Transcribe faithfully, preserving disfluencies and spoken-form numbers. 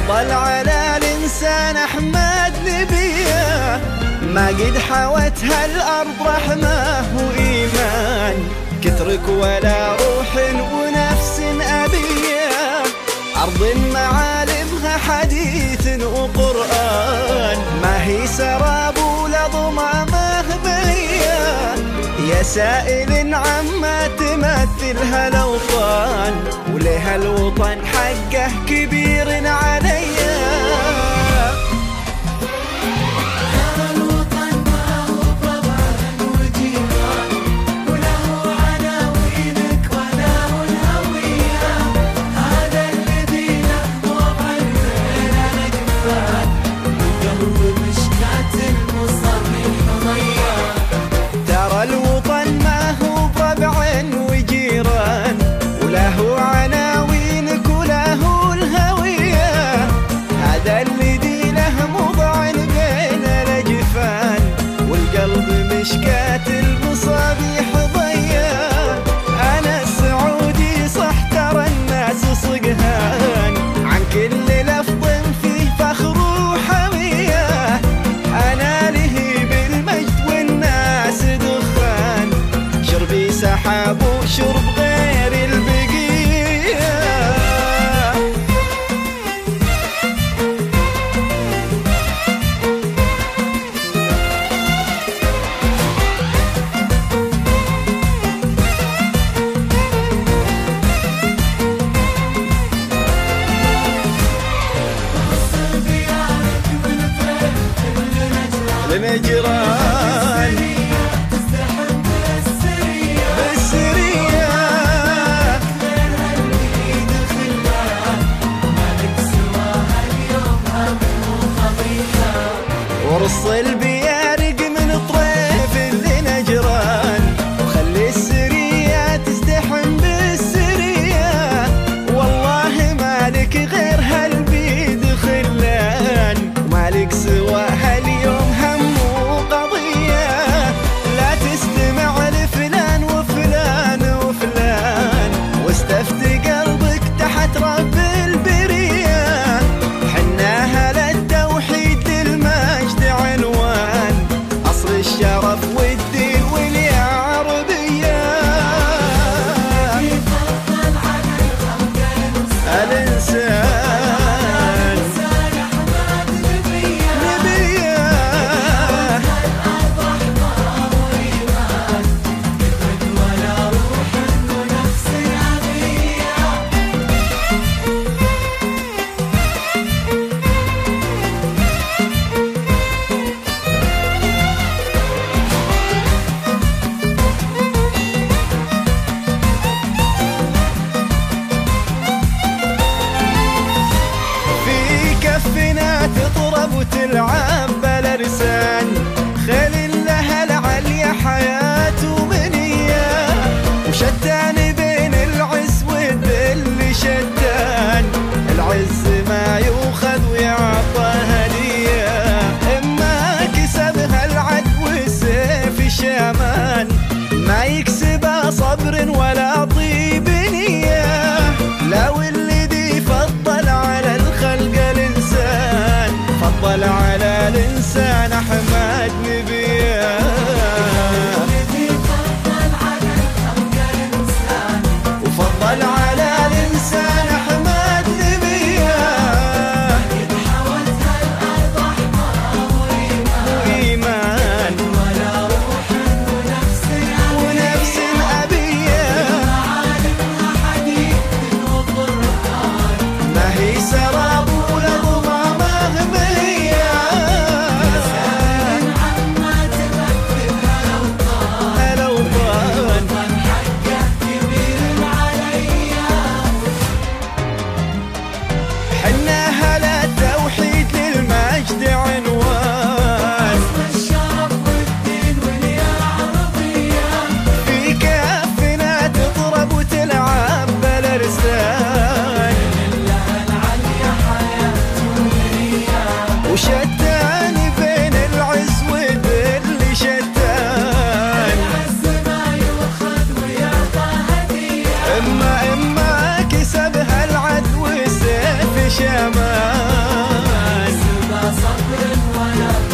فضل على الإنسان أحمد نبيه، ما قد حوتها الأرض رحمة وإيمان، كترك ولا روح ونفس أبيه، أرض معالمها حديث وقرآن، ما هي سراب ولا ضمامه بيه، يا سائل عما تمثلها الأوطان، ولها الوطن حقه كبير عليا. مشكات المصابيح ضيا، أنا السعودي صح ترى الناس صقهان، عن كل لفظ فيه فخر وحمية، أنا لهيب المجد والناس دخان، شربي سحاب وشرب غير البقية. نجران تستحم بالسرية بالسرية، غيرها البيد خلان، مالك سواها اليوم هم وخضيها، ورص بيارق من طريف اللي نجران، وخلي السرية تستحم بالسرية، والله مالك غيرها البيد خلان، ومالك سواها اليوم هم واستفتي قلبك تحت رب البرية، حناها للتوحيد للمجد عنوان، أصل الشرف والدين والعربية، يفضل على الخلق الإنسان تطرب وتلعب بالأرسان، خيل لها العليا حياة ومنية، وشتان بين العز والذل شتان، العز ما يوخذ ويعطى هدية، إما كسبها العدو والسيف الشامان، ما يكسبها صبر ولا طيب نية، لو اللي دي فضل على الخلق الإنسان، فضل على الإنسان أحمد نبيه، وفضل على الإنسان أحمد نبيه، حولتها الأرض أحمر وإيمان، ولا روح ونفس ونفس أبيه، معالمها حديث وقرآن، ما هي سراب ولا ضمامه بيه، عما تمثلها الأوطان، حقه كبير عليا، حناها للتوحيد للمجد عنوان، أصل الشرف والدين والعربية، في كافنا تضرب وتلعب بالأرسان، لها العليا حياة ومنية، وشتان بين العز والذل شتان، العز ما يؤخذ ويعطى هدية، إما إما كسبها العدو والسيف شمال. ولا